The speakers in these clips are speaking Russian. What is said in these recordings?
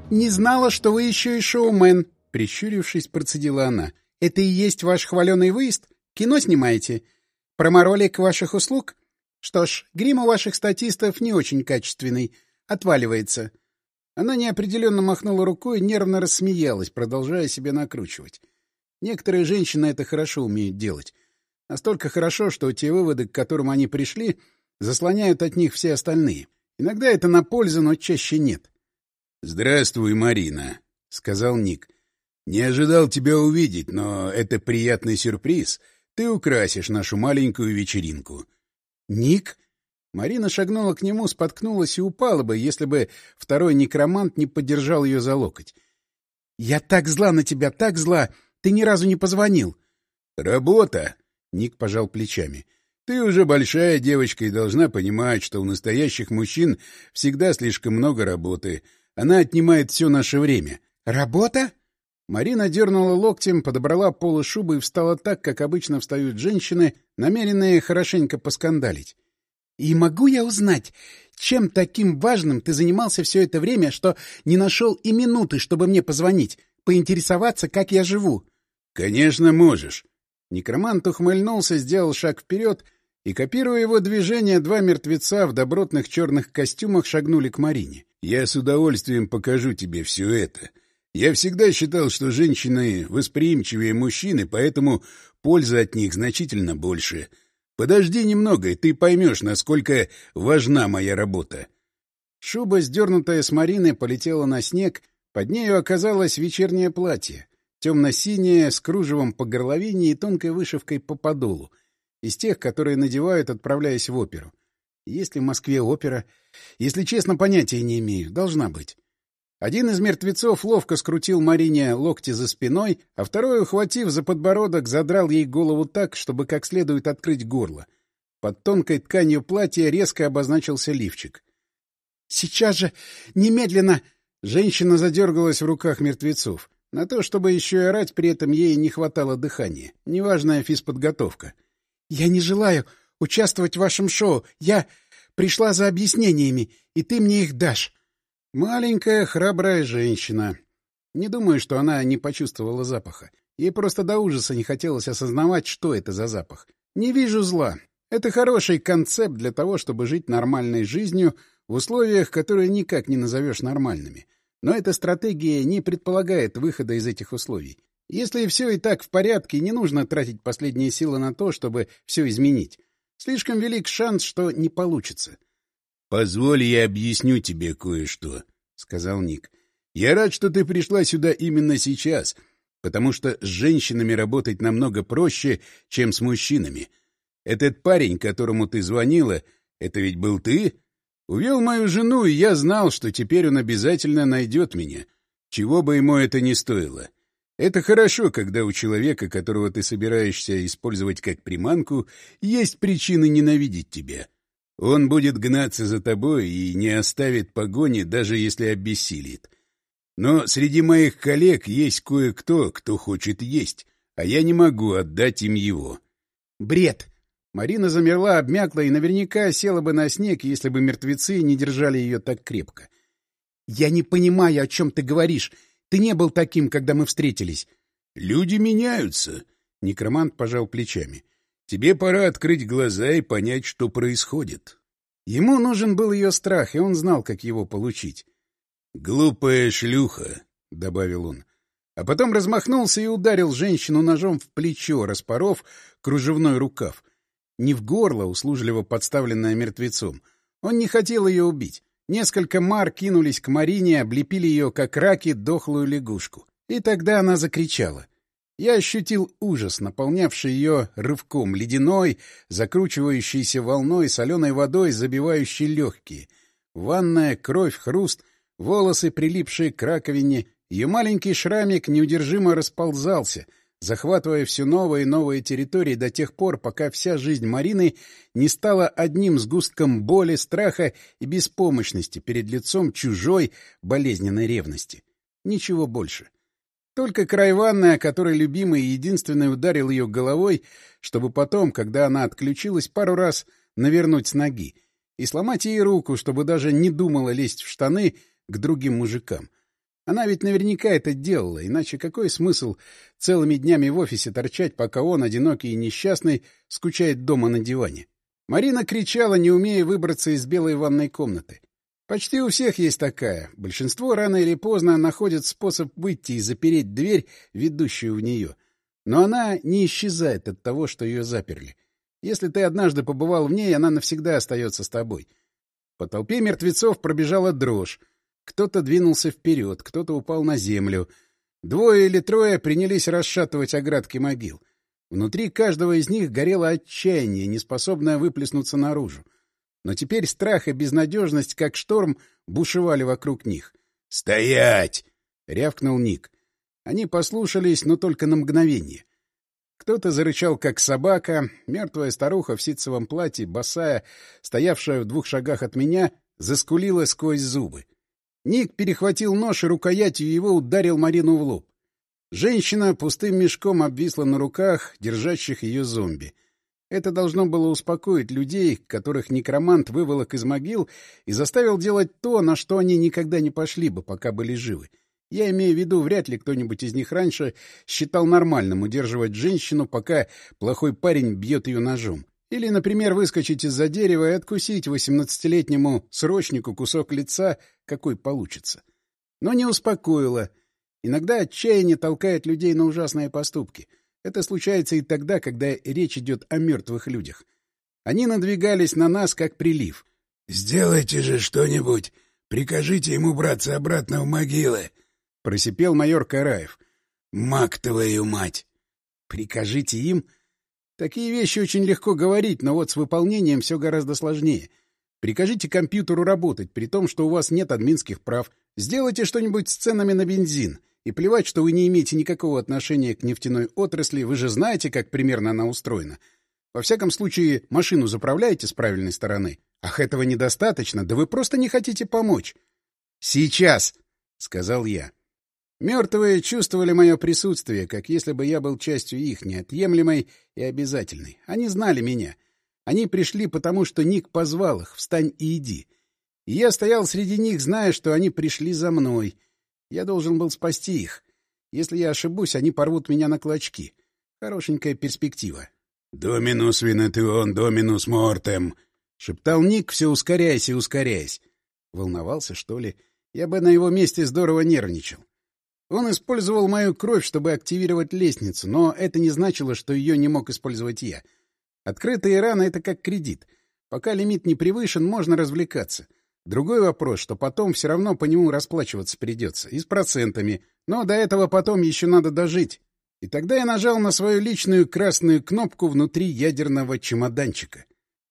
Не знала, что вы еще и шоумен, — прищурившись, процедила она. — Это и есть ваш хваленый выезд? Кино снимаете? Проморолик ваших услуг? Что ж, грим у ваших статистов не очень качественный. Отваливается. Она неопределенно махнула рукой и нервно рассмеялась, продолжая себя накручивать. Некоторые женщины это хорошо умеют делать. Настолько хорошо, что те выводы, к которым они пришли, заслоняют от них все остальные. Иногда это на пользу, но чаще нет. — Здравствуй, Марина, — сказал Ник. — Не ожидал тебя увидеть, но это приятный сюрприз. Ты украсишь нашу маленькую вечеринку. — Ник? Марина шагнула к нему, споткнулась и упала бы, если бы второй некромант не поддержал ее за локоть. — Я так зла на тебя, так зла! Ты ни разу не позвонил. — Работа! — Ник пожал плечами. — Ты уже большая девочка и должна понимать, что у настоящих мужчин всегда слишком много работы. Она отнимает все наше время. — Работа? Марина дернула локтем, подобрала полы шубы и встала так, как обычно встают женщины, намеренные хорошенько поскандалить. — И могу я узнать, чем таким важным ты занимался все это время, что не нашел и минуты, чтобы мне позвонить, поинтересоваться, как я живу? — Конечно, можешь. Некромант ухмыльнулся, сделал шаг вперед, и, копируя его движение, два мертвеца в добротных черных костюмах шагнули к Марине. — Я с удовольствием покажу тебе все это. Я всегда считал, что женщины восприимчивее мужчины, поэтому пользы от них значительно больше. Подожди немного, и ты поймешь, насколько важна моя работа. Шуба, сдернутая с Марины, полетела на снег, под нею оказалось вечернее платье, темно-синее, с кружевом по горловине и тонкой вышивкой по подолу, из тех, которые надевают, отправляясь в оперу. Есть ли в Москве опера? Если честно, понятия не имею. Должна быть. Один из мертвецов ловко скрутил Марине локти за спиной, а второй, ухватив за подбородок, задрал ей голову так, чтобы как следует открыть горло. Под тонкой тканью платья резко обозначился лифчик. — Сейчас же! Немедленно! Женщина задергалась в руках мертвецов. На то, чтобы еще и орать, при этом ей не хватало дыхания. Неважная физподготовка. — Я не желаю участвовать в вашем шоу. Я пришла за объяснениями, и ты мне их дашь. Маленькая, храбрая женщина. Не думаю, что она не почувствовала запаха. Ей просто до ужаса не хотелось осознавать, что это за запах. Не вижу зла. Это хороший концепт для того, чтобы жить нормальной жизнью в условиях, которые никак не назовешь нормальными. Но эта стратегия не предполагает выхода из этих условий. Если все и так в порядке, не нужно тратить последние силы на то, чтобы все изменить. Слишком велик шанс, что не получится. — Позволь, я объясню тебе кое-что, — сказал Ник. — Я рад, что ты пришла сюда именно сейчас, потому что с женщинами работать намного проще, чем с мужчинами. Этот парень, которому ты звонила, это ведь был ты? Увел мою жену, и я знал, что теперь он обязательно найдет меня, чего бы ему это ни стоило. Это хорошо, когда у человека, которого ты собираешься использовать как приманку, есть причины ненавидеть тебя. Он будет гнаться за тобой и не оставит погони, даже если обессилит. Но среди моих коллег есть кое-кто, кто хочет есть, а я не могу отдать им его. Бред! Марина замерла, обмякла и наверняка села бы на снег, если бы мертвецы не держали ее так крепко. — Я не понимаю, о чем ты говоришь. Ты не был таким, когда мы встретились. — Люди меняются. Некромант пожал плечами. — Тебе пора открыть глаза и понять, что происходит. Ему нужен был ее страх, и он знал, как его получить. — Глупая шлюха, — добавил он. А потом размахнулся и ударил женщину ножом в плечо, распоров кружевной рукав. Не в горло, услужливо подставленное мертвецом. Он не хотел ее убить. Несколько мар кинулись к Марине, облепили ее, как раки, дохлую лягушку. И тогда она закричала. Я ощутил ужас, наполнявший ее рывком, ледяной, закручивающейся волной, соленой водой, забивающей легкие. Ванная, кровь, хруст, волосы, прилипшие к раковине. Ее маленький шрамик неудержимо расползался, захватывая все новые и новые территории до тех пор, пока вся жизнь Марины не стала одним сгустком боли, страха и беспомощности перед лицом чужой болезненной ревности. Ничего больше. Только край ванны, о которой любимый и единственный ударил ее головой, чтобы потом, когда она отключилась, пару раз навернуть с ноги и сломать ей руку, чтобы даже не думала лезть в штаны к другим мужикам. Она ведь наверняка это делала, иначе какой смысл целыми днями в офисе торчать, пока он, одинокий и несчастный, скучает дома на диване? Марина кричала, не умея выбраться из белой ванной комнаты. Почти у всех есть такая. Большинство рано или поздно находит способ выйти и запереть дверь, ведущую в нее. Но она не исчезает от того, что ее заперли. Если ты однажды побывал в ней, она навсегда остается с тобой. По толпе мертвецов пробежала дрожь. Кто-то двинулся вперед, кто-то упал на землю. 2 или 3 принялись расшатывать оградки могил. Внутри каждого из них горело отчаяние, неспособное выплеснуться наружу. Но теперь страх и безнадежность, как шторм, бушевали вокруг них. «Стоять!» — рявкнул Ник. Они послушались, но только на мгновение. Кто-то зарычал, как собака. Мертвая старуха в ситцевом платье, босая, стоявшая в 2 шагах от меня, заскулила сквозь зубы. Ник перехватил нож и рукоятью его ударил Марину в лоб. Женщина пустым мешком обвисла на руках, держащих ее зомби. Это должно было успокоить людей, которых некромант выволок из могил и заставил делать то, на что они никогда не пошли бы, пока были живы. Я имею в виду, вряд ли кто-нибудь из них раньше считал нормальным удерживать женщину, пока плохой парень бьет ее ножом. Или, например, выскочить из-за дерева и откусить 18-летнему срочнику кусок лица, какой получится. Но не успокоило. Иногда отчаяние толкает людей на ужасные поступки. Это случается и тогда, когда речь идет о мертвых людях. Они надвигались на нас, как прилив. — Сделайте же что-нибудь! Прикажите ему браться обратно в могилы! — просипел майор Караев. — Мак твою мать! — Прикажите им? Такие вещи очень легко говорить, но вот с выполнением все гораздо сложнее. Прикажите компьютеру работать, при том, что у вас нет админских прав. Сделайте что-нибудь с ценами на бензин. И плевать, что вы не имеете никакого отношения к нефтяной отрасли, вы же знаете, как примерно она устроена. Во всяком случае, машину заправляете с правильной стороны. Ах, этого недостаточно, да вы просто не хотите помочь. — Сейчас! — сказал я. Мертвые чувствовали мое присутствие, как если бы я был частью их, неотъемлемой и обязательной. Они знали меня. Они пришли потому, что Ник позвал их: «Встань и иди». И я стоял среди них, зная, что они пришли за мной. Я должен был спасти их. Если я ошибусь, они порвут меня на клочки. Хорошенькая перспектива. «Доминус винетион, доминус мортем», — шептал Ник, все ускоряясь и ускоряясь. Волновался, что ли? Я бы на его месте здорово нервничал. Он использовал мою кровь, чтобы активировать лестницу, но это не значило, что ее не мог использовать я. Открытые раны — это как кредит. Пока лимит не превышен, можно развлекаться. Другой вопрос, что потом все равно по нему расплачиваться придется. И с процентами. Но до этого потом еще надо дожить. И тогда я нажал на свою личную красную кнопку внутри ядерного чемоданчика.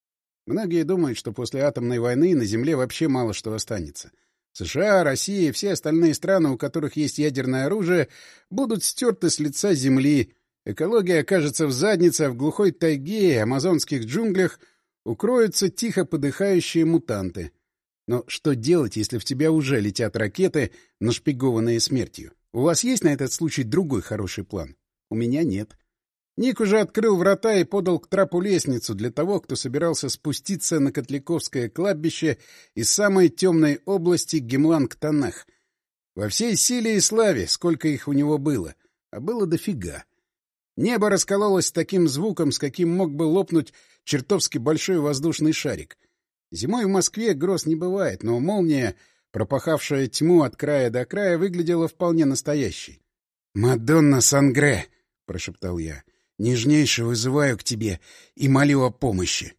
Многие думают, что после атомной войны на Земле вообще мало что останется. США, Россия и все остальные страны, у которых есть ядерное оружие, будут стерты с лица Земли. Экология окажется в заднице, а в глухой тайге и амазонских джунглях укроются тихо подыхающие мутанты. Но что делать, если в тебя уже летят ракеты, нашпигованные смертью? У вас есть на этот случай другой хороший план? У меня нет. Ник уже открыл врата и подал к трапу лестницу для того, кто собирался спуститься на Котляковское кладбище из самой темной области Гемланг-Танах. Во всей силе и славе, сколько их у него было. А было дофига. Небо раскололось с таким звуком, с каким мог бы лопнуть чертовски большой воздушный шарик. Зимой в Москве гроз не бывает, но молния, пропахавшая тьму от края до края, выглядела вполне настоящей. «Мадонна Сангре!» — прошептал я. «Нежнейше вызываю к тебе и молю о помощи».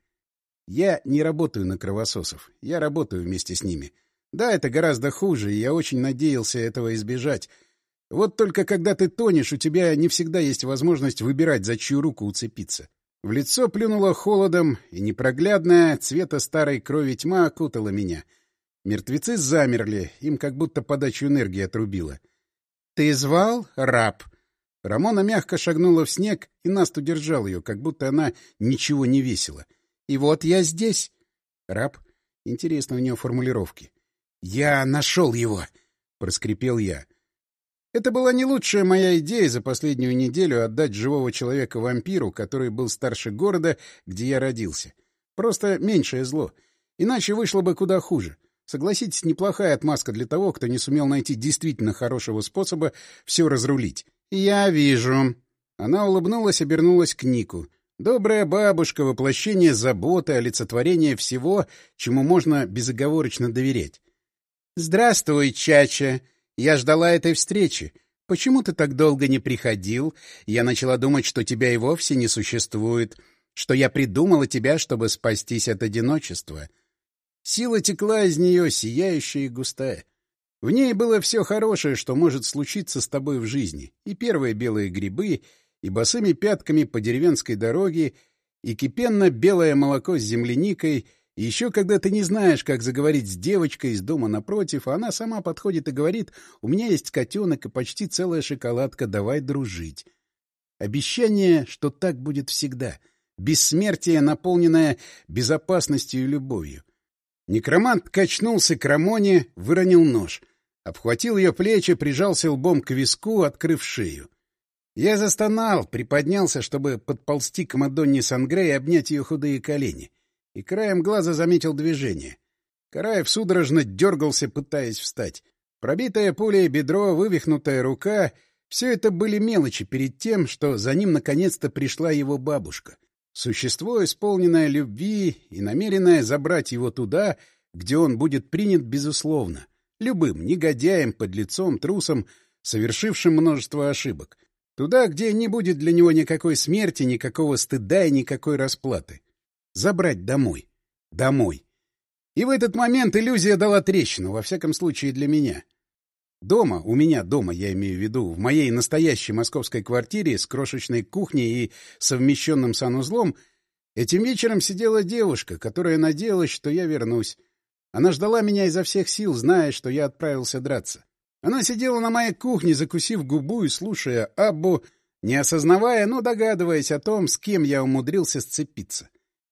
Я не работаю на кровососов. Я работаю вместе с ними. Да, это гораздо хуже, и я очень надеялся этого избежать. Вот только когда ты тонешь, у тебя не всегда есть возможность выбирать, за чью руку уцепиться. В лицо плюнуло холодом, и непроглядная, цвета старой крови тьма окутала меня. Мертвецы замерли, им как будто подачу энергии отрубило. — Ты звал, раб? Рамона мягко шагнула в снег, и Наст удержал ее, как будто она ничего не весила. — И вот я здесь. Раб? Интересно у нее формулировки. — Я нашел его! — проскрипел я. Это была не лучшая моя идея за последнюю неделю отдать живого человека вампиру, который был старше города, где я родился. Просто меньшее зло. Иначе вышло бы куда хуже. Согласитесь, неплохая отмазка для того, кто не сумел найти действительно хорошего способа все разрулить. «Я вижу». Она улыбнулась, обернулась к Нику. Добрая бабушка, воплощение заботы, олицетворение всего, чему можно безоговорочно доверять. «Здравствуй, Чача. Я ждала этой встречи. Почему ты так долго не приходил? Я начала думать, что тебя и вовсе не существует, что я придумала тебя, чтобы спастись от одиночества». Сила текла из нее, сияющая и густая. В ней было все хорошее, что может случиться с тобой в жизни. И первые белые грибы, и босыми пятками по деревенской дороге, и кипенно-белое молоко с земляникой, и еще когда ты не знаешь, как заговорить с девочкой из дома напротив, а она сама подходит и говорит: «У меня есть котенок и почти целая шоколадка, давай дружить». Обещание, что так будет всегда. Бессмертие, наполненное безопасностью и любовью. Некромант качнулся к Рамоне, выронил нож. Обхватил ее плечи, прижался лбом к виску, открыв шею. Я застонал, приподнялся, чтобы подползти к Мадонне Сангре и обнять ее худые колени. И краем глаза заметил движение. Караев судорожно дергался, пытаясь встать. Пробитое пулей бедро, вывихнутая рука — все это были мелочи перед тем, что за ним наконец-то пришла его бабушка. Существо, исполненное любви и намеренное забрать его туда, где он будет принят безусловно. Любым негодяем, подлецом, трусом, совершившим множество ошибок. Туда, где не будет для него никакой смерти, никакого стыда и никакой расплаты. Забрать домой. Домой. И в этот момент иллюзия дала трещину, во всяком случае для меня. Дома, у меня дома, я имею в виду, в моей настоящей московской квартире с крошечной кухней и совмещенным санузлом, этим вечером сидела девушка, которая надеялась, что я вернусь. Она ждала меня изо всех сил, зная, что я отправился драться. Она сидела на моей кухне, закусив губу и слушая Аббу, не осознавая, но догадываясь о том, с кем я умудрился сцепиться.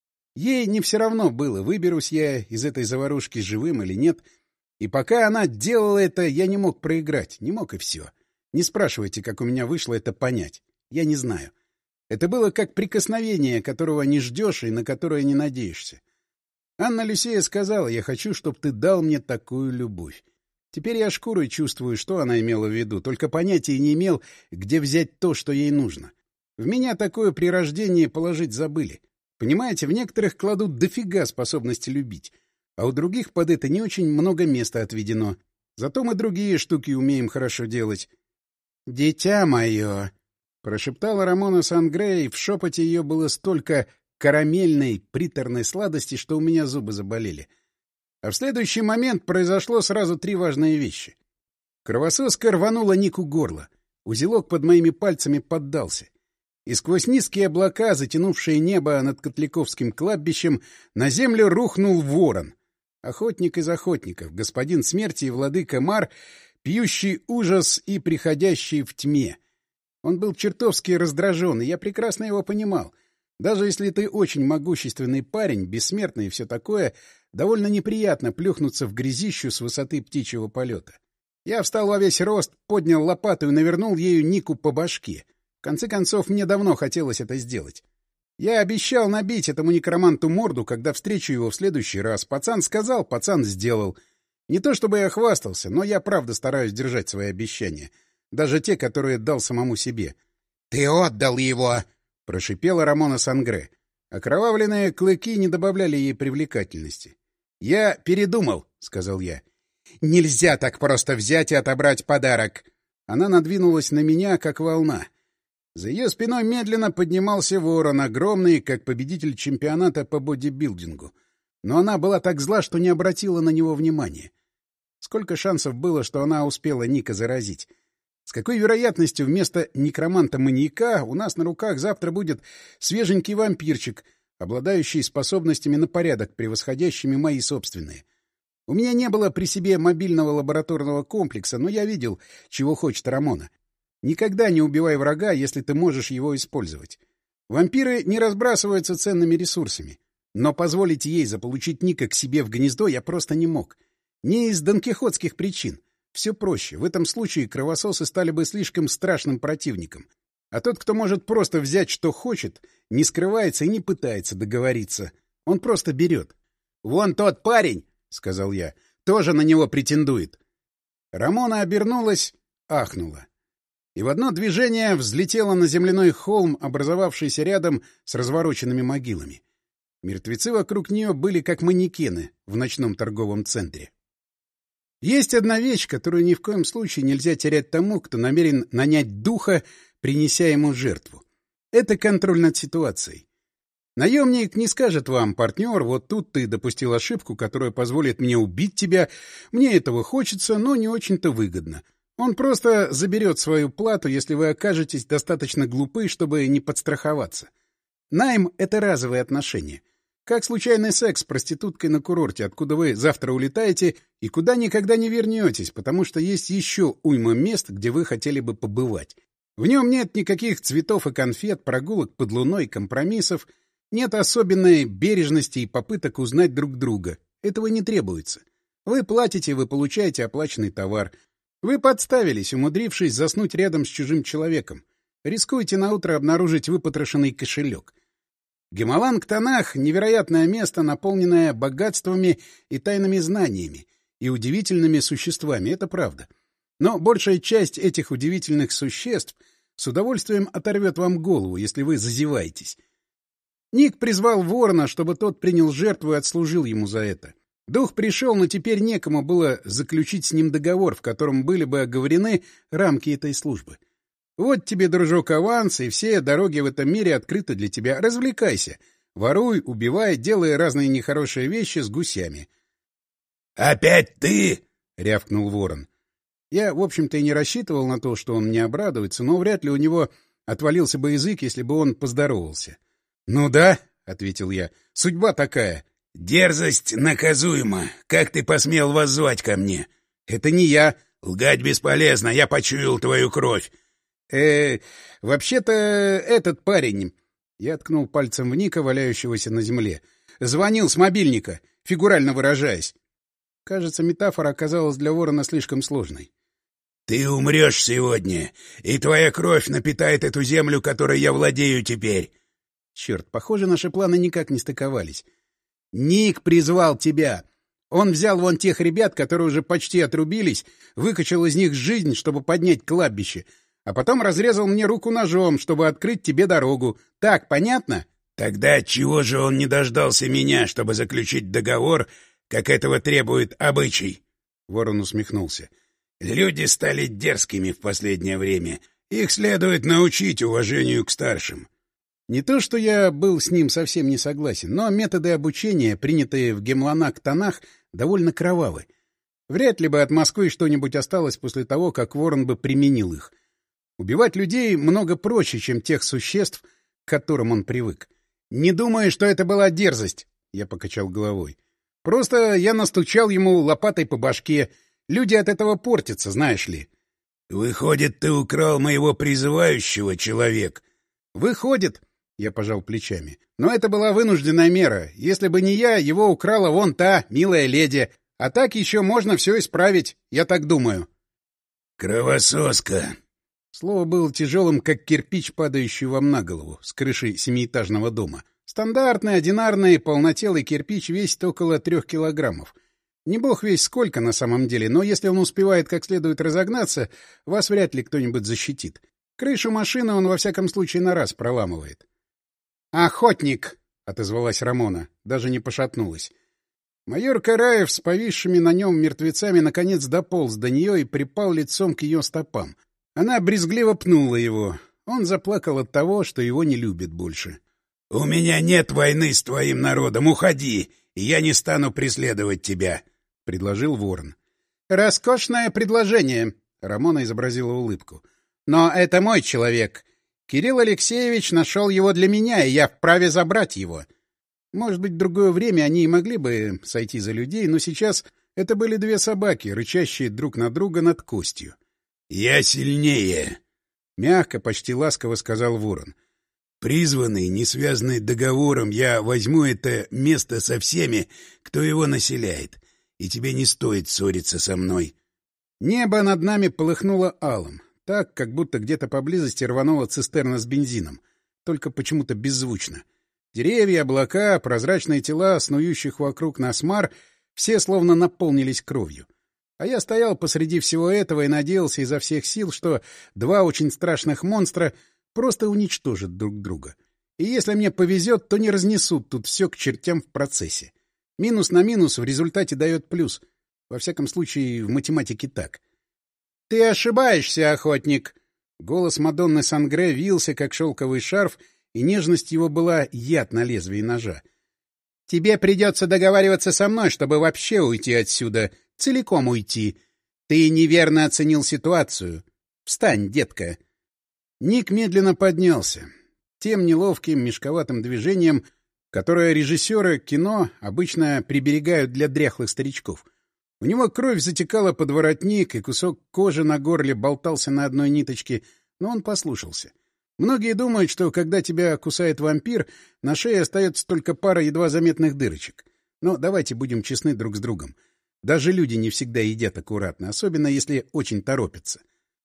Ей не все равно было, выберусь я из этой заварушки живым или нет. И пока она делала это, я не мог проиграть. Не мог, и все. Не спрашивайте, как у меня вышло это понять. Я не знаю. Это было как прикосновение, которого не ждешь и на которое не надеешься. Анна Люсея сказала: «Я хочу, чтобы ты дал мне такую любовь». Теперь я шкурой чувствую, что она имела в виду, только понятия не имел, где взять то, что ей нужно. В меня такое при рождении положить забыли. Понимаете, в некоторых кладут дофига способности любить, а у других под это не очень много места отведено. Зато мы другие штуки умеем хорошо делать. «Дитя мое!» — прошептала Рамона Сангре, и в шепоте ее было столько карамельной, приторной сладости, что у меня зубы заболели. А в следующий момент произошло сразу три важные вещи. Кровососка рванула Нику горло. Узелок под моими пальцами поддался. И сквозь низкие облака, затянувшие небо над Котляковским кладбищем, на землю рухнул ворон. Охотник из охотников, господин смерти и владыка Мар, пьющий ужас и приходящий в тьме. Он был чертовски раздражен, и я прекрасно его понимал. Даже если ты очень могущественный парень, бессмертный и все такое, довольно неприятно плюхнуться в грязищу с высоты птичьего полета. Я встал во весь рост, поднял лопату и навернул ею Нику по башке. В конце концов, мне давно хотелось это сделать. Я обещал набить этому некроманту морду, когда встречу его в следующий раз. Пацан сказал, пацан сделал. Не то чтобы я хвастался, но я правда стараюсь держать свои обещания. Даже те, которые дал самому себе. — Ты отдал его! — прошипела Рамона Сангре. Окровавленные клыки не добавляли ей привлекательности. — Я передумал, — сказал я. — Нельзя так просто взять и отобрать подарок. Она надвинулась на меня, как волна. За ее спиной медленно поднимался ворон, огромный, как победитель чемпионата по бодибилдингу. Но она была так зла, что не обратила на него внимания. Сколько шансов было, что она успела Ника заразить? С какой вероятностью вместо некроманта-маньяка у нас на руках завтра будет свеженький вампирчик, обладающий способностями на порядок, превосходящими мои собственные? У меня не было при себе мобильного лабораторного комплекса, но я видел, чего хочет Рамона. Никогда не убивай врага, если ты можешь его использовать. Вампиры не разбрасываются ценными ресурсами. Но позволить ей заполучить Ника к себе в гнездо я просто не мог. Не из донкихотских причин. Все проще. В этом случае кровососы стали бы слишком страшным противником. А тот, кто может просто взять, что хочет, не скрывается и не пытается договориться. Он просто берет. — Вон тот парень, — сказал я. тоже на него претендует. Рамона обернулась, ахнула. И в одно движение взлетела на земляной холм, образовавшийся рядом с развороченными могилами. Мертвецы вокруг нее были как манекены в ночном торговом центре. Есть одна вещь, которую ни в коем случае нельзя терять тому, кто намерен нанять духа, принеся ему жертву. Это контроль над ситуацией. Наемник не скажет вам: партнер, вот тут ты допустил ошибку, которая позволит мне убить тебя, мне этого хочется, но не очень-то выгодно. Он просто заберет свою плату, если вы окажетесь достаточно глупы, чтобы не подстраховаться. Найм — это разовые отношения. Как случайный секс с проституткой на курорте, откуда вы завтра улетаете и куда никогда не вернетесь, потому что есть еще уйма мест, где вы хотели бы побывать. В нем нет никаких цветов и конфет, прогулок под луной, компромиссов, нет особенной бережности и попыток узнать друг друга. Этого не требуется. Вы платите, вы получаете оплаченный товар. Вы подставились, умудрившись заснуть рядом с чужим человеком. Рискуете наутро обнаружить выпотрошенный кошелек. Гемаланг-Танах — невероятное место, наполненное богатствами и тайными знаниями, и удивительными существами, это правда. Но большая часть этих удивительных существ с удовольствием оторвет вам голову, если вы зазеваетесь. Ник призвал ворона, чтобы тот принял жертву и отслужил ему за это. Дух пришел, но теперь некому было заключить с ним договор, в котором были бы оговорены рамки этой службы. Вот тебе, дружок, аванс, и все дороги в этом мире открыты для тебя. Развлекайся. Воруй, убивай, делай разные нехорошие вещи с гусями. — Опять ты? — рявкнул ворон. Я, в общем-то, и не рассчитывал на то, что он мне обрадуется, но вряд ли у него отвалился бы язык, если бы он поздоровался. — Ну да, — ответил я, — судьба такая. — Дерзость наказуема. Как ты посмел воззвать ко мне? — Это не я. — Лгать бесполезно, я почуял твою кровь. Вообще-то этот парень... Я ткнул пальцем в Ника, валяющегося на земле. Звонил с мобильника, фигурально выражаясь. Кажется, метафора оказалась для ворона слишком сложной. — Ты умрешь сегодня, и твоя кровь напитает эту землю, которой я владею теперь. Черт, похоже, наши планы никак не стыковались. Ник призвал тебя. Он взял вон тех ребят, которые уже почти отрубились, выкачал из них жизнь, чтобы поднять кладбище, а потом разрезал мне руку ножом, чтобы открыть тебе дорогу. Так, понятно? — Тогда отчего же он не дождался меня, чтобы заключить договор, как этого требует обычай? Ворон усмехнулся. — Люди стали дерзкими в последнее время. Их следует научить уважению к старшим. Не то, что я был с ним совсем не согласен, но методы обучения, принятые в Гемланаг-Танах, довольно кровавы. Вряд ли бы от Москвы что-нибудь осталось после того, как Ворон бы применил их. Убивать людей много проще, чем тех существ, к которым он привык. «Не думаю, что это была дерзость», — я покачал головой. «Просто я настучал ему лопатой по башке. Люди от этого портятся, знаешь ли». «Выходит, ты украл моего призывающего, человек?» «Выходит», — я пожал плечами. «Но это была вынужденная мера. Если бы не я, его украла вон та милая леди. А так еще можно все исправить, я так думаю». «Кровососка». Слово было тяжелым, как кирпич, падающий вам на голову с крыши семиэтажного дома. Стандартный, одинарный, полнотелый кирпич весит около 3 килограммов. Не бог весть сколько на самом деле, но если он успевает как следует разогнаться, вас вряд ли кто-нибудь защитит. Крышу машины он во всяком случае на раз проламывает. «Охотник!» — отозвалась Рамона, даже не пошатнулась. Майор Караев с повисшими на нем мертвецами наконец дополз до нее и припал лицом к ее стопам. Она брезгливо пнула его. Он заплакал от того, что его не любит больше. — У меня нет войны с твоим народом. Уходи, и я не стану преследовать тебя, — предложил Ворон. — Роскошное предложение, — Рамона изобразила улыбку. — Но это мой человек. Кирилл Алексеевич нашел его для меня, и я вправе забрать его. Может быть, в другое время они и могли бы сойти за людей, но сейчас это были 2 собаки, рычащие друг на друга над костью. «Я сильнее», — мягко, почти ласково сказал Ворон. «Призванный, не связанный договором, я возьму это место со всеми, кто его населяет, и тебе не стоит ссориться со мной». Небо над нами полыхнуло алым, так, как будто где-то поблизости рванула цистерна с бензином, только почему-то беззвучно. Деревья, облака, прозрачные тела снующих вокруг нас мар Все словно наполнились кровью. А я стоял посреди всего этого и надеялся изо всех сил, что два очень страшных монстра просто уничтожат друг друга. И если мне повезет, то не разнесут тут все к чертям в процессе. Минус на минус в результате дает плюс. Во всяком случае, в математике так. — Ты ошибаешься, охотник! Голос Мадонны Сангре вился, как шелковый шарф, и нежность его была яд на лезвии ножа. — Тебе придется договариваться со мной, чтобы вообще уйти отсюда, целиком уйти. Ты неверно оценил ситуацию. Встань, детка. Ник медленно поднялся. Тем неловким, мешковатым движением, которое режиссеры кино обычно приберегают для дряхлых старичков. У него кровь затекала под воротник, и кусок кожи на горле болтался на одной ниточке, но он послушался. Многие думают, что когда тебя кусает вампир, на шее остается только пара едва заметных дырочек. Но давайте будем честны друг с другом. Даже люди не всегда едят аккуратно, особенно если очень торопятся.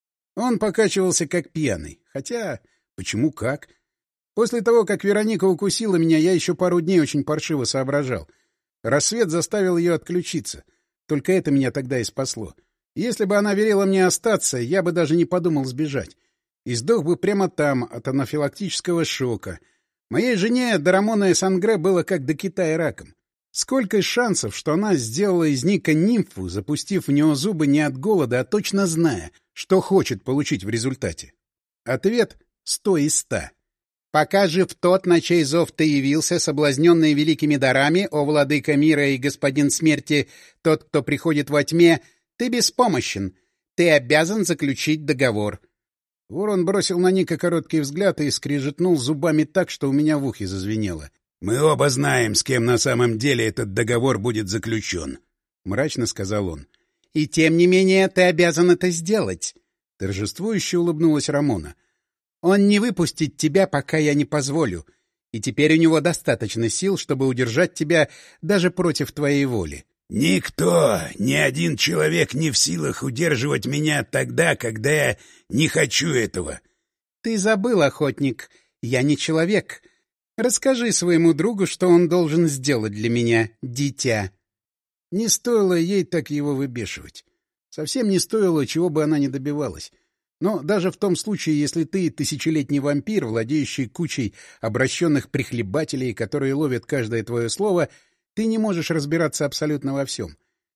Он покачивался как пьяный. Хотя, почему как? После того, как Вероника укусила меня, я еще пару дней очень паршиво соображал. Рассвет заставил ее отключиться. Только это меня тогда и спасло. Если бы она велела мне остаться, я бы даже не подумал сбежать. И сдох бы прямо там, от анафилактического шока. Моей жене до Рамона Сангре было как до Китая раком. Сколько шансов, что она сделала из Ника нимфу, запустив в него зубы не от голода, а точно зная, что хочет получить в результате? Ответ — 100 из 100. Пока жив тот, на чей зов ты явился, соблазненный великими дарами, о владыка мира и господин смерти, тот, кто приходит во тьме, ты беспомощен. Ты обязан заключить договор. Ворон бросил на Ника короткий взгляд и скрежетнул зубами так, что у меня в ухе зазвенело. — Мы оба знаем, с кем на самом деле этот договор будет заключен, — мрачно сказал он. — И тем не менее ты обязан это сделать. Торжествующе улыбнулась Рамона. — Он не выпустит тебя, пока я не позволю. И теперь у него достаточно сил, чтобы удержать тебя даже против твоей воли. — Никто, ни один человек не в силах удерживать меня тогда, когда я не хочу этого. — Ты забыл, охотник, я не человек. Расскажи своему другу, что он должен сделать для меня, дитя. Не стоило ей так его выбешивать. Совсем не стоило, чего бы она ни добивалась. Но даже в том случае, если ты тысячелетний вампир, владеющий кучей обращенных прихлебателей, которые ловят каждое твое слово, ты не можешь разбираться абсолютно во всем.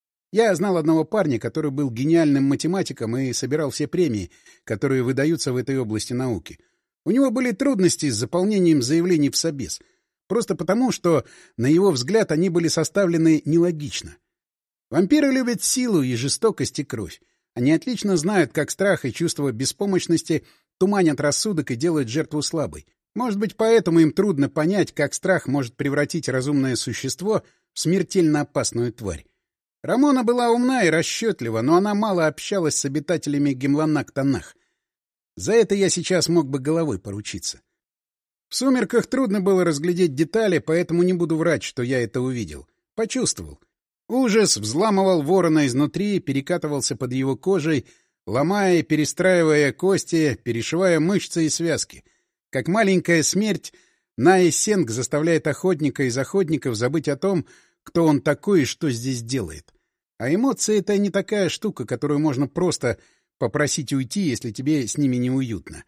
Я знал одного парня, который был гениальным математиком и собирал все премии, которые выдаются в этой области науки. У него были трудности с заполнением заявлений в собес, просто потому, что, на его взгляд, они были составлены нелогично. Вампиры любят силу и жестокость и кровь. Они отлично знают, как страх и чувство беспомощности туманят рассудок и делают жертву слабой. Может быть, поэтому им трудно понять, как страх может превратить разумное существо в смертельно опасную тварь. Рамона была умна и расчетлива, но она мало общалась с обитателями Гемланак-Танах. За это я сейчас мог бы головой поручиться. В сумерках трудно было разглядеть детали, поэтому не буду врать, что я это увидел. Почувствовал. Ужас взламывал ворона изнутри, перекатывался под его кожей, ломая и перестраивая кости, перешивая мышцы и связки. Как маленькая смерть, Наи Сенг заставляет охотника из охотников забыть о том, кто он такой и что здесь делает. А эмоции — это не такая штука, которую можно просто попросить уйти, если тебе с ними неуютно.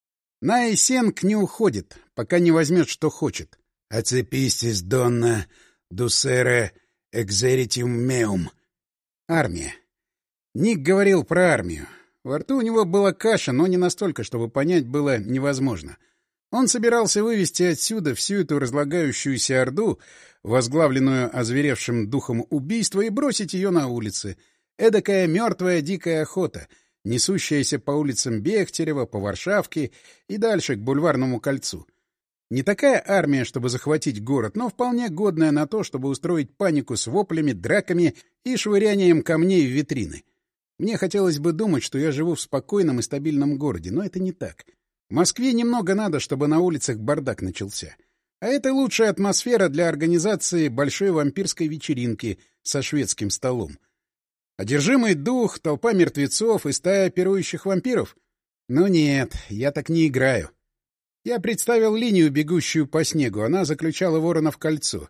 Наи Сенг не уходит, пока не возьмет, что хочет. «Ацепистис донна дусере экзеритиум меум». Армия. Ник говорил про армию. Во рту у него была каша, но не настолько, чтобы понять было невозможно. Он собирался вывести отсюда всю эту разлагающуюся орду, возглавленную озверевшим духом убийства, и бросить ее на улицы. Эдакая мертвая дикая охота, несущаяся по улицам Бехтерева, по Варшавке и дальше к Бульварному кольцу. Не такая армия, чтобы захватить город, но вполне годная на то, чтобы устроить панику с воплями, драками и швырянием камней в витрины. Мне хотелось бы думать, что я живу в спокойном и стабильном городе, но это не так. В Москве немного надо, чтобы на улицах бардак начался. А это лучшая атмосфера для организации большой вампирской вечеринки со шведским столом. Одержимый дух, толпа мертвецов и стая пирующих вампиров? Ну нет, я так не играю. Я представил линию, бегущую по снегу. Она заключала ворона в кольцо.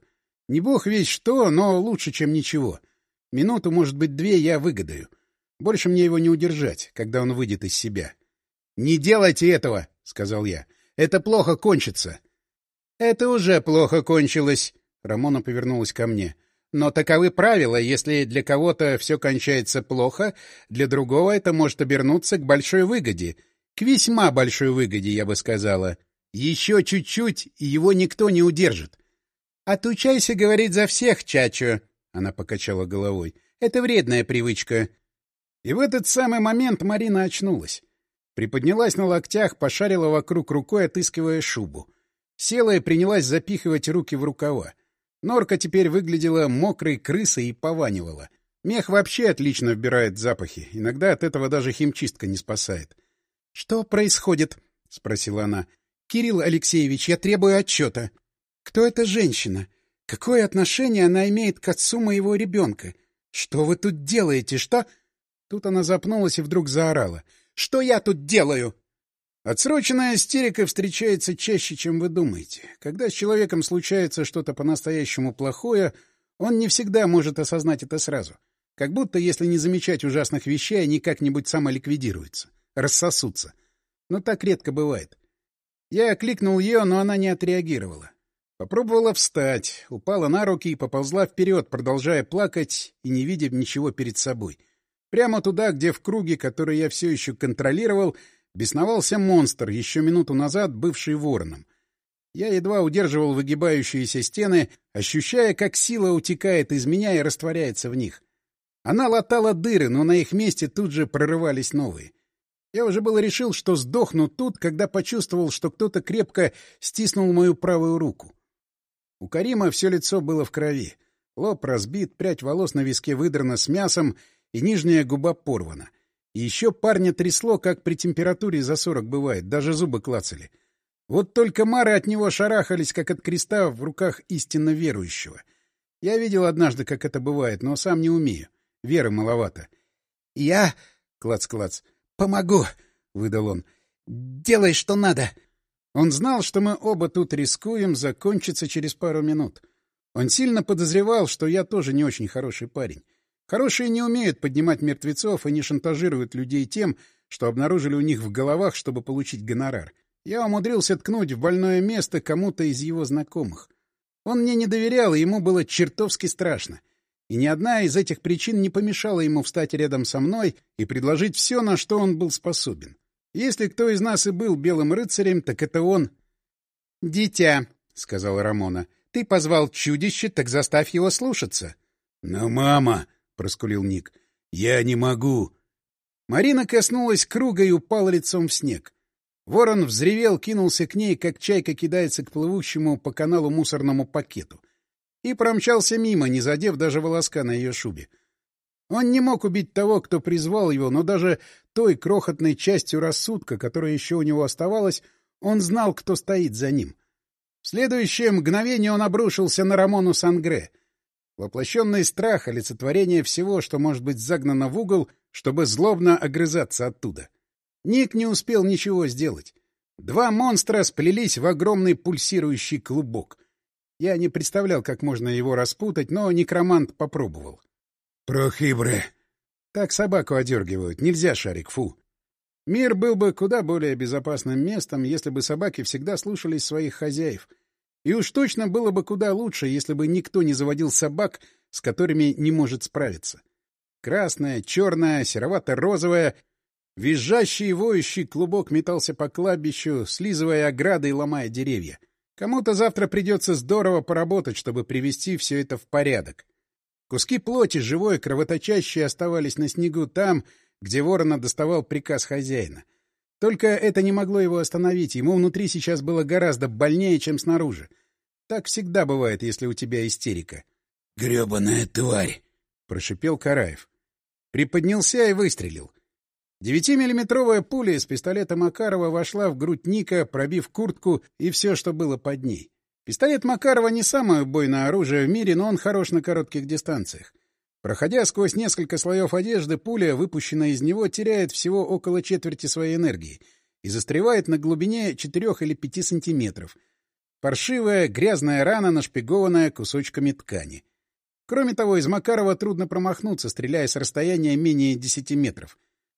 Не бог весть что, но лучше, чем ничего. Минуту, может быть, 2 я выгадаю. Больше мне его не удержать, когда он выйдет из себя. — Не делайте этого, — сказал я. — Это плохо кончится. — Это уже плохо кончилось, — Рамона повернулась ко мне. — Но таковы правила. Если для кого-то все кончается плохо, для другого это может обернуться к большой выгоде. К весьма большой выгоде, я бы сказала. Еще чуть-чуть, и его никто не удержит. — Отучайся говорить за всех, Чачо, — она покачала головой. — Это вредная привычка. И в этот самый момент Марина очнулась. Приподнялась на локтях, пошарила вокруг рукой, отыскивая шубу. Села и принялась запихивать руки в рукава. Норка теперь выглядела мокрой крысой и пованивала. Мех вообще отлично вбирает запахи. Иногда от этого даже химчистка не спасает. — Что происходит? — спросила она. — Кирилл Алексеевич, я требую отчета. Кто эта женщина? Какое отношение она имеет к отцу моего ребенка? Что вы тут делаете? Что... Тут она запнулась и вдруг заорала. — Что я тут делаю? Отсроченная истерика встречается чаще, чем вы думаете. Когда с человеком случается что-то по-настоящему плохое, он не всегда может осознать это сразу. Как будто, если не замечать ужасных вещей, они как-нибудь самоликвидируются, рассосутся. Но так редко бывает. Я окликнул ее, но она не отреагировала. Попробовала встать, упала на руки и поползла вперед, продолжая плакать и не видя ничего перед собой. Прямо туда, где в круге, который я все еще контролировал, бесновался монстр, еще минуту назад бывший вороном. Я едва удерживал выгибающиеся стены, ощущая, как сила утекает из меня и растворяется в них. Она латала дыры, но на их месте тут же прорывались новые. Я уже было решил, что сдохну тут, когда почувствовал, что кто-то крепко стиснул мою правую руку. У Карима все лицо было в крови. Лоб разбит, прядь волос на виске выдрана с мясом, и нижняя губа порвана. И еще парня трясло, как при температуре за 40 бывает, даже зубы клацали. Вот только мары от него шарахались, как от креста в руках истинно верующего. Я видел однажды, как это бывает, но сам не умею. Веры маловато. — Я... — клац-клац. — Помогу, — выдал он. — Делай, что надо. Он знал, что мы оба тут рискуем закончиться через пару минут. Он сильно подозревал, что я тоже не очень хороший парень. Хорошие не умеют поднимать мертвецов и не шантажируют людей тем, что обнаружили у них в головах, чтобы получить гонорар. Я умудрился ткнуть в больное место кому-то из его знакомых. Он мне не доверял, и ему было чертовски страшно. И ни одна из этих причин не помешала ему встать рядом со мной и предложить все, на что он был способен. Если кто из нас и был белым рыцарем, так это он. — Дитя, — сказала Рамона, — ты позвал чудище, так заставь его слушаться. — Но, мама, — проскулил Ник, — я не могу. Марина коснулась круга и упала лицом в снег. Ворон взревел, кинулся к ней, как чайка кидается к плывущему по каналу мусорному пакету. И промчался мимо, не задев даже волоска на ее шубе. Он не мог убить того, кто призвал его, но даже той крохотной частью рассудка, которая еще у него оставалась, он знал, кто стоит за ним. В следующее мгновение он обрушился на Рамону Сангре. Воплощенный страх — олицетворение всего, что может быть загнано в угол, чтобы злобно огрызаться оттуда. Ник не успел ничего сделать. 2 монстра сплелись в огромный пульсирующий клубок. Я не представлял, как можно его распутать, но некромант попробовал. «Прохибре!» Так собаку одергивают. Нельзя, Шарик, фу. Мир был бы куда более безопасным местом, если бы собаки всегда слушались своих хозяев. И уж точно было бы куда лучше, если бы никто не заводил собак, с которыми не может справиться. Красная, черная, серовато-розовая, визжащий и воющий клубок метался по кладбищу, слизывая ограды и ломая деревья. Кому-то завтра придется здорово поработать, чтобы привести все это в порядок. Куски плоти, живой, кровоточащие, оставались на снегу там, где ворона доставал приказ хозяина. Только это не могло его остановить, ему внутри сейчас было гораздо больнее, чем снаружи. Так всегда бывает, если у тебя истерика. — Гребаная тварь! — прошипел Караев. Приподнялся и выстрелил. 9-миллиметровая пуля из пистолета Макарова вошла в грудь Ника, пробив куртку и все, что было под ней. Пистолет Макарова не самое убойное оружие в мире, но он хорош на коротких дистанциях. Проходя сквозь несколько слоев одежды, пуля, выпущенная из него, теряет всего около четверти своей энергии и застревает на глубине 4 или 5 сантиметров. Паршивая, грязная рана, нашпигованная кусочками ткани. Кроме того, из Макарова трудно промахнуться, стреляя с расстояния менее 10 метров.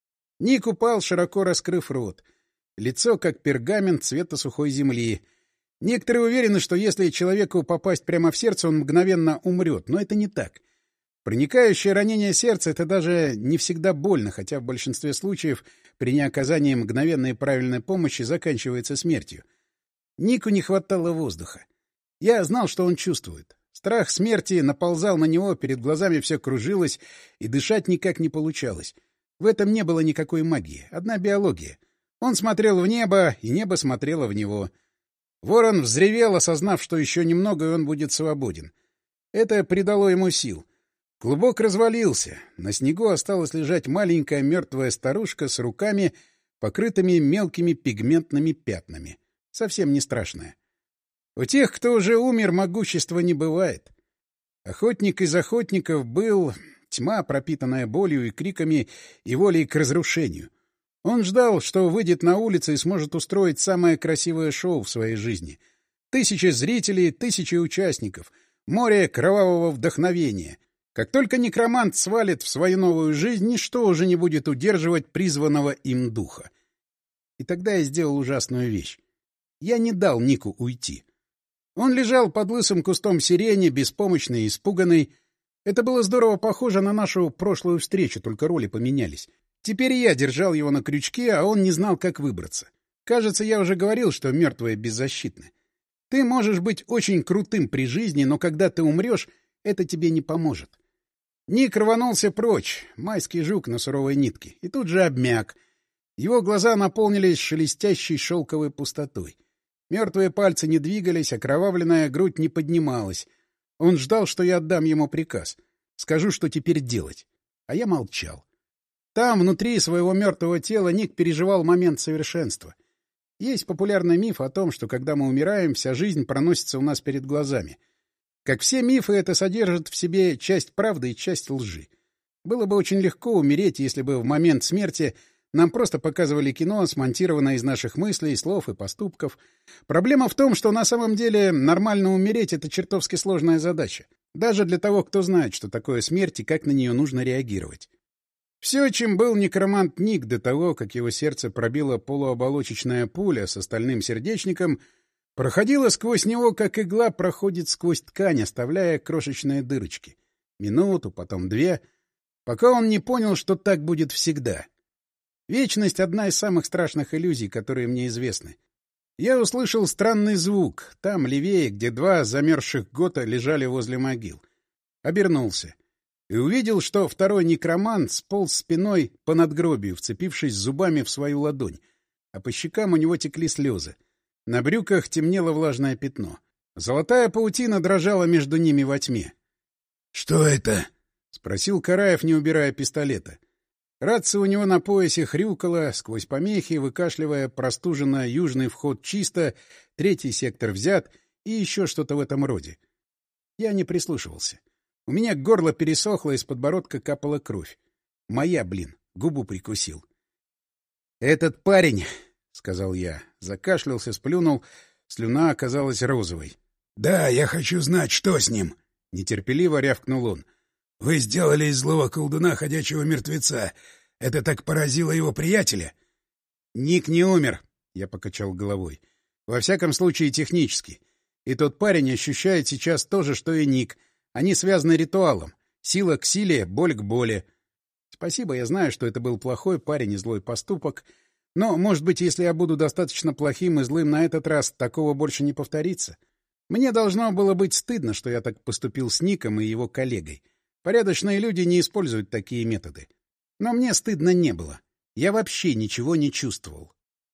Ник упал, широко раскрыв рот. Лицо, как пергамент цвета сухой земли. Некоторые уверены, что если человеку попасть прямо в сердце, он мгновенно умрет, но это не так. Проникающее ранение сердца — это даже не всегда больно, хотя в большинстве случаев при неоказании мгновенной и правильной помощи заканчивается смертью. Нику не хватало воздуха. Я знал, что он чувствует. Страх смерти наползал на него, перед глазами все кружилось, и дышать никак не получалось. В этом не было никакой магии, одна биология. Он смотрел в небо, и небо смотрело в него. Ворон взревел, осознав, что еще немного, и он будет свободен. Это придало ему сил. Клубок развалился. На снегу осталась лежать маленькая мертвая старушка с руками, покрытыми мелкими пигментными пятнами. Совсем не страшная. У тех, кто уже умер, могущества не бывает. Охотник из охотников был тьма, пропитанная болью и криками и волей к разрушению. Он ждал, что выйдет на улицу и сможет устроить самое красивое шоу в своей жизни. 1000 зрителей, 1000 участников, море кровавого вдохновения. Как только некромант свалит в свою новую жизнь, ничто уже не будет удерживать призванного им духа. И тогда я сделал ужасную вещь. Я не дал Нику уйти. Он лежал под лысым кустом сирени, беспомощный и испуганный. Это было здорово похоже на нашу прошлую встречу, только роли поменялись. Теперь я держал его на крючке, а он не знал, как выбраться. Кажется, я уже говорил, что мертвые беззащитны. Ты можешь быть очень крутым при жизни, но когда ты умрешь, это тебе не поможет. Ник рванулся прочь, майский жук на суровой нитке, и тут же обмяк. Его глаза наполнились шелестящей шелковой пустотой. Мертвые пальцы не двигались, окровавленная грудь не поднималась. Он ждал, что я отдам ему приказ. Скажу, что теперь делать. А я молчал. Там, внутри своего мертвого тела, Ник переживал момент совершенства. Есть популярный миф о том, что когда мы умираем, вся жизнь проносится у нас перед глазами. Как все мифы, это содержит в себе часть правды и часть лжи. Было бы очень легко умереть, если бы в момент смерти нам просто показывали кино, смонтированное из наших мыслей, слов и поступков. Проблема в том, что на самом деле нормально умереть — это чертовски сложная задача. Даже для того, кто знает, что такое смерть и как на нее нужно реагировать. Все, чем был некромант Ник до того, как его сердце пробила полуоболочечная пуля с остальным сердечником, проходило сквозь него, как игла проходит сквозь ткань, оставляя крошечные дырочки. Минуту, потом 2, пока он не понял, что так будет всегда. Вечность — одна из самых страшных иллюзий, которые мне известны. Я услышал странный звук, там, левее, где 2 замерзших гота лежали возле могил. Обернулся. И увидел, что второй некромант сполз спиной по надгробию, вцепившись зубами в свою ладонь, а по щекам у него текли слезы. На брюках темнело влажное пятно. Золотая паутина дрожала между ними во тьме. — Что это? — спросил Караев, не убирая пистолета. Рация у него на поясе хрюкала, сквозь помехи, выкашливая простуженно южный вход чисто, 3-й сектор взят и еще что-то в этом роде. Я не прислушивался. У меня горло пересохло, из подбородка капала кровь. Моя, губу прикусил. — Этот парень, — сказал я, закашлялся, сплюнул, слюна оказалась розовой. — Да, я хочу знать, что с ним, — нетерпеливо рявкнул он. — Вы сделали из злого колдуна ходячего мертвеца. Это так поразило его приятеля? — Ник не умер, — я покачал головой. — Во всяком случае, технически. И тот парень ощущает сейчас то же, что и Ник. Они связаны ритуалом. Сила к силе, боль к боли. Спасибо, я знаю, что это был плохой парень и злой поступок. Но, может быть, если я буду достаточно плохим и злым на этот раз, такого больше не повторится. Мне должно было быть стыдно, что я так поступил с Ником и его коллегой. Порядочные люди не используют такие методы. Но мне стыдно не было. Я вообще ничего не чувствовал.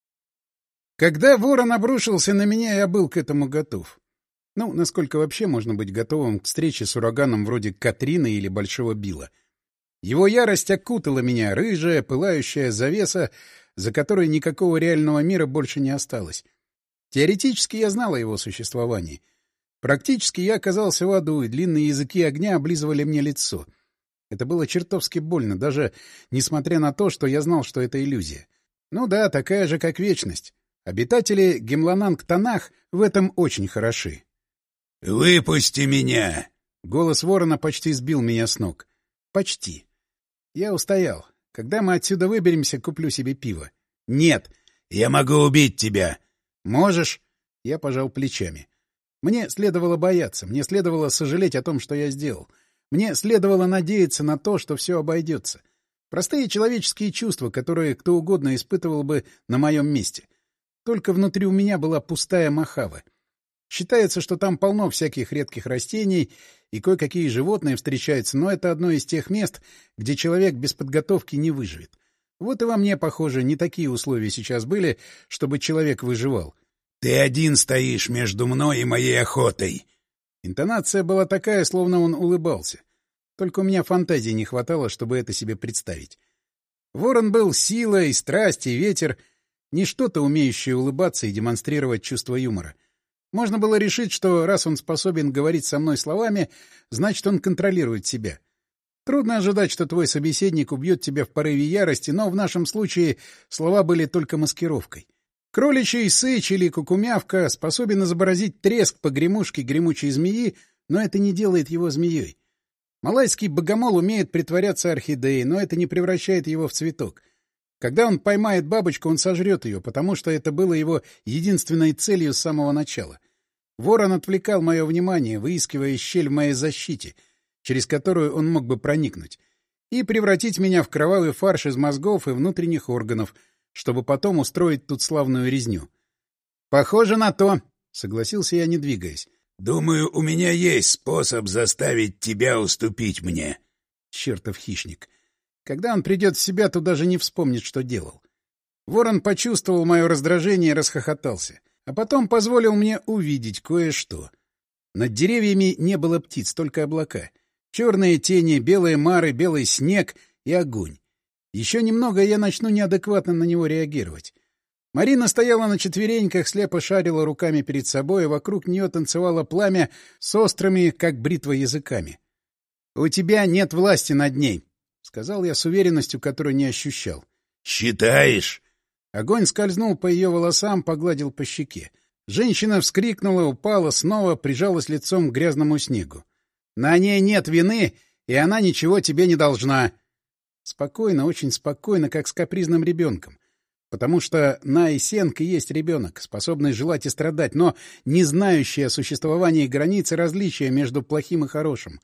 Когда ворон обрушился на меня, я был к этому готов. Ну, насколько вообще можно быть готовым к встрече с ураганом вроде Катрины или Большого Билла? Его ярость окутала меня, рыжая, пылающая завеса, за которой никакого реального мира больше не осталось. Теоретически я знал о его существовании. Практически я оказался в аду, и длинные языки огня облизывали мне лицо. Это было чертовски больно, даже несмотря на то, что я знал, что это иллюзия. Ну да, такая же, как вечность. Обитатели Гемлананг-Танах в этом очень хороши. «Выпусти меня!» Голос ворона почти сбил меня с ног. Почти. Я устоял. Когда мы отсюда выберемся, куплю себе пиво. Нет. Я могу убить тебя. Можешь. Я пожал плечами. Мне следовало бояться, мне следовало сожалеть о том, что я сделал. Мне следовало надеяться на то, что все обойдется. Простые человеческие чувства, которые кто угодно испытывал бы на моем месте. Только внутри у меня была пустая Мохаве. Считается, что там полно всяких редких растений, и кое-какие животные встречаются, но это одно из тех мест, где человек без подготовки не выживет. Вот и во мне, похоже, не такие условия сейчас были, чтобы человек выживал. «Ты один стоишь между мной и моей охотой!» Интонация была такая, словно он улыбался. Только у меня фантазии не хватало, чтобы это себе представить. Ворон был сила и страсть, и ветер, не что-то, умеющее улыбаться и демонстрировать чувство юмора. Можно было решить, что раз он способен говорить со мной словами, значит, он контролирует себя. Трудно ожидать, что твой собеседник убьет тебя в порыве ярости, но в нашем случае слова были только маскировкой. Кроличий сыч или кукумявка способен изобразить треск погремушки гремучей змеи, но это не делает его змеей. Малайский богомол умеет притворяться орхидеей, но это не превращает его в цветок. Когда он поймает бабочку, он сожрет ее, потому что это было его единственной целью с самого начала. Ворон отвлекал мое внимание, выискивая щель в моей защите, через которую он мог бы проникнуть, и превратить меня в кровавый фарш из мозгов и внутренних органов, чтобы потом устроить тут славную резню. — Похоже на то, — согласился я, не двигаясь. — Думаю, у меня есть способ заставить тебя уступить мне. Чертов хищник. Когда он придет в себя, то даже не вспомнит, что делал. Ворон почувствовал мое раздражение и расхохотался, а потом позволил мне увидеть кое-что. Над деревьями не было птиц, только облака. Черные тени, белые мары, белый снег и огонь. Еще немного, и я начну неадекватно на него реагировать. Марина стояла на четвереньках, слепо шарила руками перед собой, и вокруг нее танцевало пламя с острыми, как бритва, языками. — У тебя нет власти над ней, — сказал я с уверенностью, которую не ощущал. — Считаешь? Огонь скользнул по ее волосам, погладил по щеке. Женщина вскрикнула, упала, снова прижалась лицом к грязному снегу. — На ней нет вины, и она ничего тебе не должна. Спокойно, очень спокойно, как с капризным ребенком. Потому что Най Сенг и есть ребенок, способный желать и страдать, но не знающий о существовании границ и различия между плохим и хорошим.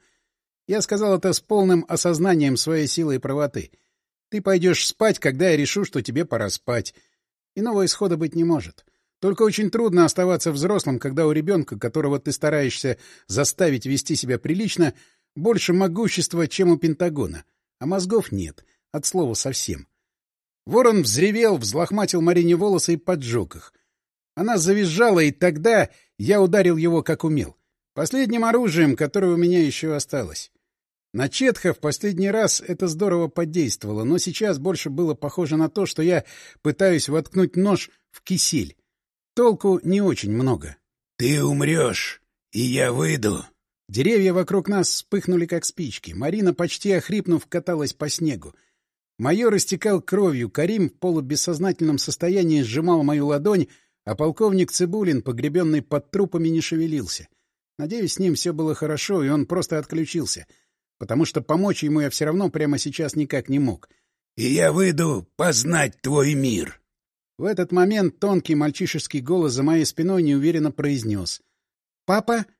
Я сказал это с полным осознанием своей силы и правоты. Ты пойдешь спать, когда я решу, что тебе пора спать. Иного исхода быть не может. Только очень трудно оставаться взрослым, когда у ребенка, которого ты стараешься заставить вести себя прилично, больше могущества, чем у Пентагона. А мозгов нет. От слова совсем. Ворон взревел, взлохматил Марине волосы и поджег их. Она завизжала, и тогда я ударил его, как умел. Последним оружием, которое у меня еще осталось. На Четха в последний раз это здорово подействовало, но сейчас больше было похоже на то, что я пытаюсь воткнуть нож в кисель. Толку не очень много. — Ты умрешь, и я выйду. Деревья вокруг нас вспыхнули, как спички. Марина, почти охрипнув, каталась по снегу. Майор истекал кровью, Карим в полубессознательном состоянии сжимал мою ладонь, а полковник Цыбулин, погребенный под трупами, не шевелился. Надеюсь, с ним все было хорошо, и он просто отключился, потому что помочь ему я все равно прямо сейчас никак не мог. — И я выйду познать твой мир. В этот момент тонкий мальчишеский голос за моей спиной неуверенно произнес: — Папа? —